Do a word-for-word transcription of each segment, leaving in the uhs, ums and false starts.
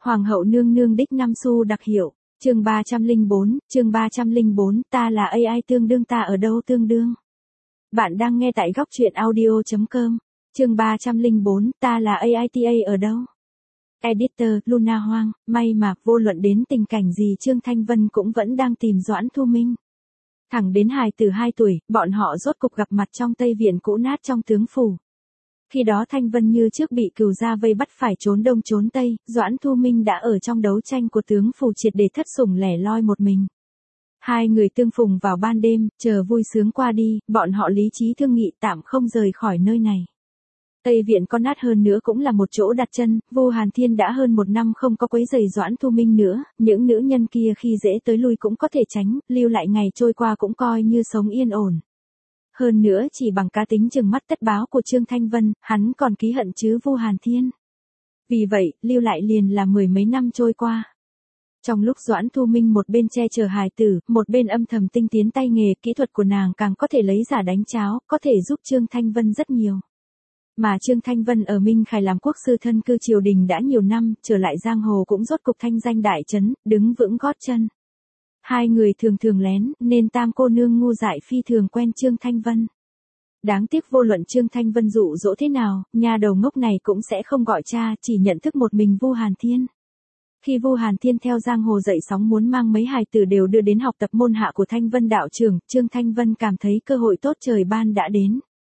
Hoàng hậu nương nương đích năm xu đặc hiệu, chương ba trăm lẻ bốn, chương ba trăm lẻ bốn, ta là a i tương đương ta ở đâu tương đương. Bạn đang nghe tại góc truyện audio.com, chương ba trăm lẻ bốn, ta là a i ta ở đâu. Editor, Luna Hoang, may mà vô luận đến tình cảnh gì Trương Thanh Vân cũng vẫn đang tìm Doãn Thu Minh. Thẳng đến hài tử hai tuổi, bọn họ rốt cục gặp mặt trong Tây Viện cũ nát trong tướng phủ. Khi đó Thanh Vân như trước bị cừu gia vây bắt phải trốn đông trốn tây, Doãn Thu Minh đã ở trong đấu tranh của tướng phủ triệt để thất sủng lẻ loi một mình. Hai người tương phùng vào ban đêm, chờ vui sướng qua đi, bọn họ lý trí thương nghị tạm không rời khỏi nơi này. Tây Viện có nát hơn nữa cũng là một chỗ đặt chân, Vu Hàn Thiên đã hơn một năm không có quấy rầy Doãn Thu Minh nữa, những nữ nhân kia khi dễ tới lui cũng có thể tránh, lưu lại ngày trôi qua cũng coi như sống yên ổn. Hơn nữa chỉ bằng cá tính chừng mắt tất báo của Trương Thanh Vân, hắn còn ký hận chứ Vu Hàn Thiên. Vì vậy, lưu lại liền là mười mấy năm trôi qua. Trong lúc Doãn Thu Minh một bên che chở hài tử, một bên âm thầm tinh tiến tay nghề, kỹ thuật của nàng càng có thể lấy giả đánh cháo, có thể giúp Trương Thanh Vân rất nhiều. Mà Trương Thanh Vân ở Minh Khải làm quốc sư thân cư triều đình đã nhiều năm, trở lại giang hồ cũng rốt cục thanh danh đại chấn, đứng vững gót chân. Hai người thường thường lén, nên tam cô nương ngu dại phi thường quen Trương Thanh Vân. Đáng tiếc vô luận Trương Thanh Vân dụ dỗ thế nào, nhà đầu ngốc này cũng sẽ không gọi cha, chỉ nhận thức một mình Vu Hàn Thiên. Khi Vu Hàn Thiên theo giang hồ dậy sóng muốn mang mấy hài tử đều đưa đến học tập môn hạ của Thanh Vân đạo trưởng, Trương Thanh Vân cảm thấy cơ hội tốt trời ban đã đến.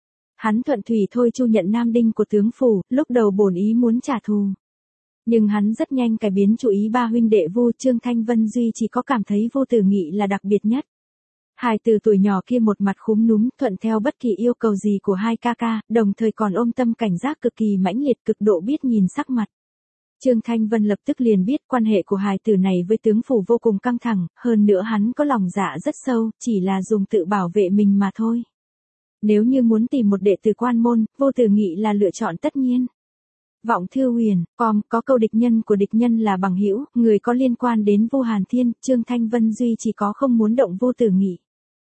Hắn thuận thủy thôi chu nhận nam đinh của tướng phủ, lúc đầu bổn ý muốn trả thù. Nhưng hắn rất nhanh cải biến chủ ý ba huynh đệ Vu Trương Thanh Vân duy chỉ có cảm thấy Vô Tử Nghị là đặc biệt nhất. Hài từ tuổi nhỏ kia một mặt khúm núm thuận theo bất kỳ yêu cầu gì của hai ca ca, đồng thời còn ôm tâm cảnh giác cực kỳ mãnh liệt cực độ biết nhìn sắc mặt. Trương Thanh Vân lập tức liền biết quan hệ của hài tử này với tướng phủ vô cùng căng thẳng, hơn nữa hắn có lòng dạ rất sâu, chỉ là dùng tự bảo vệ mình mà thôi. Nếu như muốn tìm một đệ tử quan môn, Vô Tử Nghị là lựa chọn tất nhiên. Vọng Thư Huyền, com, có câu địch nhân của địch nhân là bằng hữu, người có liên quan đến Vu Hàn Thiên, Trương Thanh Vân duy chỉ có không muốn động Vô Tử Nghị.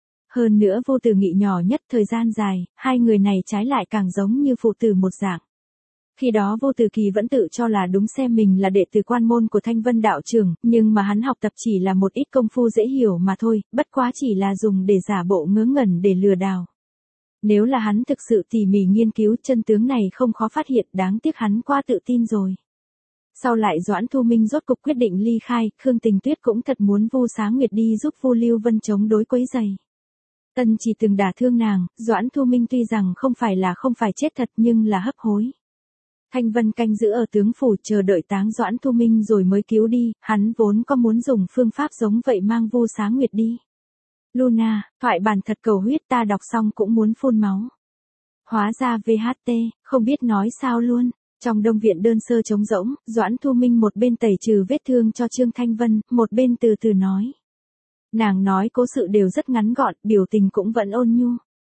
Hơn nữa Vô Tử Nghị nhỏ nhất thời gian dài, hai người này trái lại càng giống như phụ tử một dạng. Khi đó Vô Tử Kỳ vẫn tự cho là đúng xem mình là đệ tử quan môn của Thanh Vân đạo trưởng, nhưng mà hắn học tập chỉ là một ít công phu dễ hiểu mà thôi, bất quá chỉ là dùng để giả bộ ngớ ngẩn để lừa đảo. Nếu là hắn thực sự tỉ mỉ nghiên cứu chân tướng này không khó phát hiện, đáng tiếc hắn quá tự tin rồi. Sau lại Doãn Thu Minh rốt cục quyết định ly khai, Khương Tình Tuyết cũng thật muốn Vu Xá Nguyệt đi giúp Vu Lưu Vân chống đối quấy rầy. Tân chỉ từng đả thương nàng, Doãn Thu Minh tuy rằng không phải là không phải chết thật nhưng là hấp hối. Thanh Vân canh giữ ở tướng phủ chờ đợi táng Doãn Thu Minh rồi mới cứu đi, hắn vốn có muốn dùng phương pháp giống vậy mang Vu Xá Nguyệt đi. Luna, thoại bản thật cầu huyết ta đọc xong cũng muốn phun máu. Hóa ra vê hát tê, không biết nói sao luôn. Trong đông viện đơn sơ trống rỗng, Doãn Thu Minh một bên tẩy trừ vết thương cho Trương Thanh Vân, một bên từ từ nói. Nàng nói cố sự đều rất ngắn gọn, biểu tình cũng vẫn ôn nhu.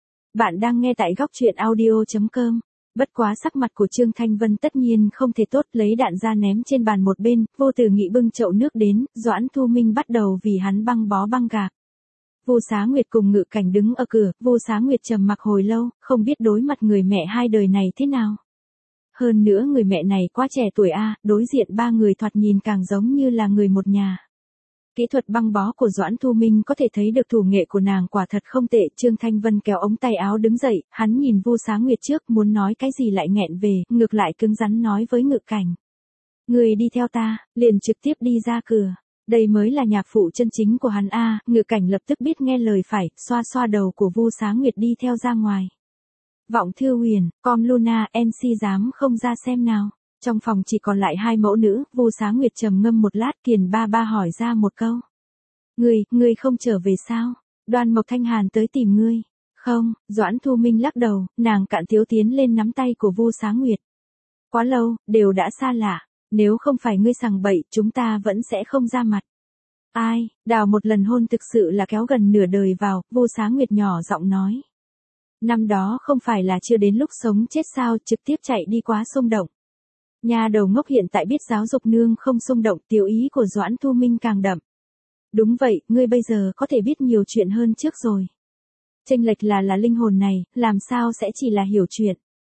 Bạn đang nghe tại góc truyện audio.com. Bất quá sắc mặt của Trương Thanh Vân tất nhiên không thể tốt, lấy đạn ra ném trên bàn một bên, Vô Tử Nghị bưng chậu nước đến, Doãn Thu Minh bắt đầu vì hắn băng bó băng gạc. Vu Xá Nguyệt cùng Ngự Cảnh đứng ở cửa, Vu Xá Nguyệt trầm mặc hồi lâu, không biết đối mặt người mẹ hai đời này thế nào. Hơn nữa người mẹ này quá trẻ tuổi a, đối diện ba người thoạt nhìn càng giống như là người một nhà. Kỹ thuật băng bó của Doãn Thu Minh có thể thấy được thủ nghệ của nàng quả thật không tệ, Trương Thanh Vân kéo ống tay áo đứng dậy, hắn nhìn Vu Xá Nguyệt trước muốn nói cái gì lại nghẹn về, ngược lại cứng rắn nói với Ngự Cảnh. Người đi theo ta, liền trực tiếp đi ra cửa. Đây mới là nhạc phụ chân chính của hắn a, Ngự Cảnh lập tức biết nghe lời phải, xoa xoa đầu của Vu Xá Nguyệt đi theo ra ngoài. Vọng Thư Huyền, com Luna, en xê dám không ra xem nào. Trong phòng chỉ còn lại hai mẫu nữ, Vu Xá Nguyệt trầm ngâm một lát, Kiền ba ba hỏi ra một câu. Ngươi, ngươi không trở về sao? Đoan Mộc Thanh Hàn tới tìm ngươi. Không, Doãn Thu Minh lắc đầu, nàng cạn thiếu tiến lên nắm tay của Vu Xá Nguyệt. Quá lâu, đều đã xa lạ. Nếu không phải ngươi sằng bậy, chúng ta vẫn sẽ không ra mặt. Ai, đào một lần hôn thực sự là kéo gần nửa đời vào, Vu Xá Nguyệt nhỏ giọng nói. Năm đó không phải là chưa đến lúc sống chết sao, trực tiếp chạy đi quá xung động. Nhà đầu ngốc hiện tại biết giáo dục nương không xung động, tiểu ý của Doãn Thu Minh càng đậm. Đúng vậy, ngươi bây giờ có thể biết nhiều chuyện hơn trước rồi. Chênh lệch là là linh hồn này, làm sao sẽ chỉ là hiểu chuyện.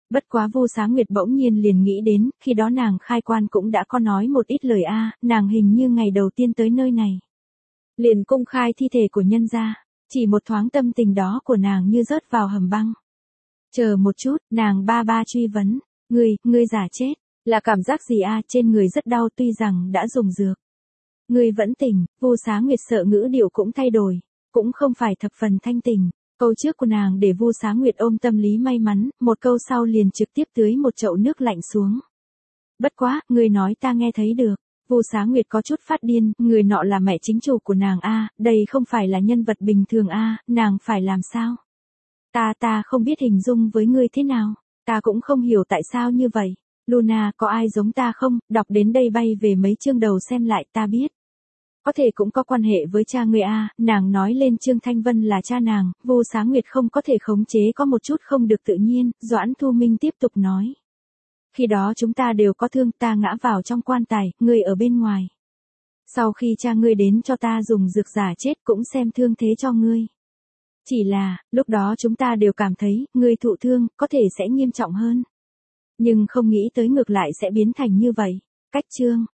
Bất quá Vu Xá Nguyệt bỗng nhiên liền nghĩ đến, khi đó nàng khai quan cũng đã có nói một ít lời a, nàng hình như ngày đầu tiên tới nơi này. Liền công khai thi thể của nhân gia, chỉ một thoáng tâm tình đó của nàng như rớt vào hầm băng. Chờ một chút, nàng ba ba truy vấn, ngươi, ngươi giả chết, là cảm giác gì a, trên người rất đau tuy rằng đã dùng dược. Ngươi vẫn tỉnh, Vu Xá Nguyệt sợ ngữ điệu cũng thay đổi, cũng không phải thập phần thanh tình. Câu trước của nàng để Vu Xá Nguyệt ôm tâm lý may mắn, một câu sau liền trực tiếp tưới một chậu nước lạnh xuống. Bất quá, người nói ta nghe thấy được. Vu Xá Nguyệt có chút phát điên, người nọ là mẹ chính chủ của nàng a, đây không phải là nhân vật bình thường a, nàng phải làm sao? Ta ta không biết hình dung với ngươi thế nào, ta cũng không hiểu tại sao như vậy. Luna, có ai giống ta không? Đọc đến đây bay về mấy chương đầu xem lại ta biết. Có thể cũng có quan hệ với cha người a, nàng nói lên Trương Thanh Vân là cha nàng, Vu Xá Nguyệt không có thể khống chế có một chút không được tự nhiên, Doãn Thu Minh tiếp tục nói. Khi đó chúng ta đều có thương, ta ngã vào trong quan tài, ngươi ở bên ngoài. Sau khi cha ngươi đến cho ta dùng dược giả chết cũng xem thương thế cho ngươi. Chỉ là, lúc đó chúng ta đều cảm thấy, ngươi thụ thương, có thể sẽ nghiêm trọng hơn. Nhưng không nghĩ tới ngược lại sẽ biến thành như vậy. Cách chương.